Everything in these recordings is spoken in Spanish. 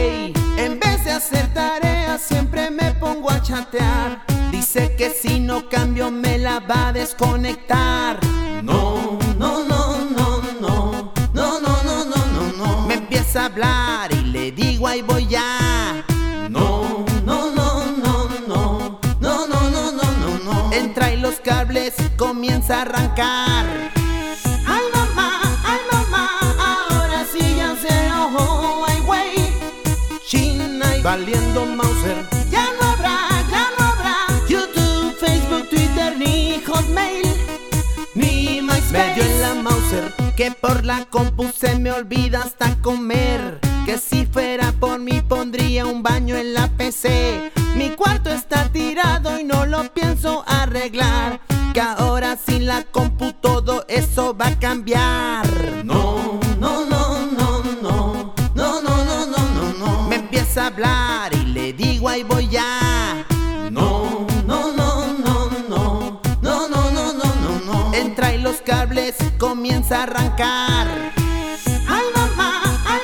Ey, en vez de hacer tareas siempre me pongo a chatear. Dice que si no cambio me la va a desconectar. No, no, no, no, no, no, no, no, no, no, no. Me empieza a hablar y le digo ahí voy ya. No, no, no, no, no, no, no, no, no, no, no. Entra y los cables comienza a arrancar. Ay mamá, ahora sí ya se enojó. Ay güey, China y valiendo Mauser. Ya no habrá YouTube, Facebook, Twitter, ni Hotmail, ni MySpace. Me dio en la Mauser que por la compu se me olvida hasta comer. Que si fuera por mí pondría un baño en la PC. Mi cuarto está tirado y no lo pienso arreglar. Que ahora sin la compu todo eso va a cambiar. No, no, no, no, no, no, no, no, no, no, no. Me empieza a hablar y le digo ahí voy ya. No, no, no, no, no, no, no, no, no, no, no. Entra y los cables comienza a arrancar. Ay mamá,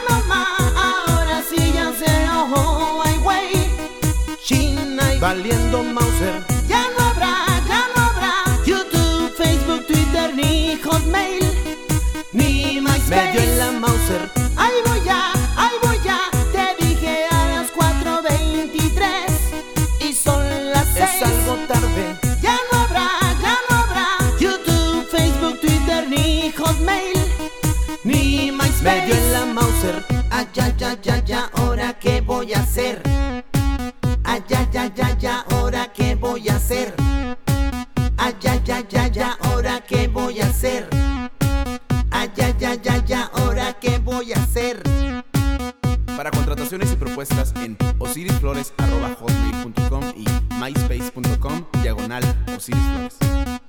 ahora sí ya se enojó. Ay güey, China y valiendo Mauser. Ya no habrá YouTube, Facebook, Twitter, ni Hotmail, ni MySpace. Me dio en la Mauser. Ahí voy ya, te dije a las 4:23 y son las 6. Es algo tarde. Ya no habrá YouTube, Facebook, Twitter, ni Hotmail, ni MySpace. Me dio en la Mauser. Ay, ya, ahora qué voy a hacer. Ay, ya, ahora qué voy a hacer. Ay, ya, ahora qué voy a hacer. Ay, ya, ahora qué voy a hacer. Para contrataciones y propuestas en osirisflores@hotmail.com y myspace.com/Osirisflores.